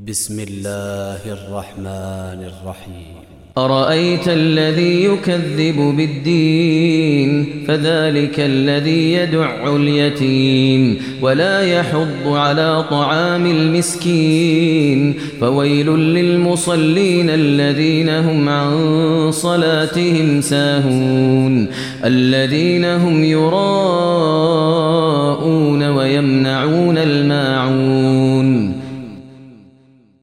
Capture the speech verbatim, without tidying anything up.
بسم الله الرحمن الرحيم. أرأيت الذي يكذب بالدين فذلك الذي يدع اليتيم ولا يحض على طعام المسكين فويل للمصلين الذين هم عن صلاتهم ساهون الذين هم يراءون ويمنعون الماعون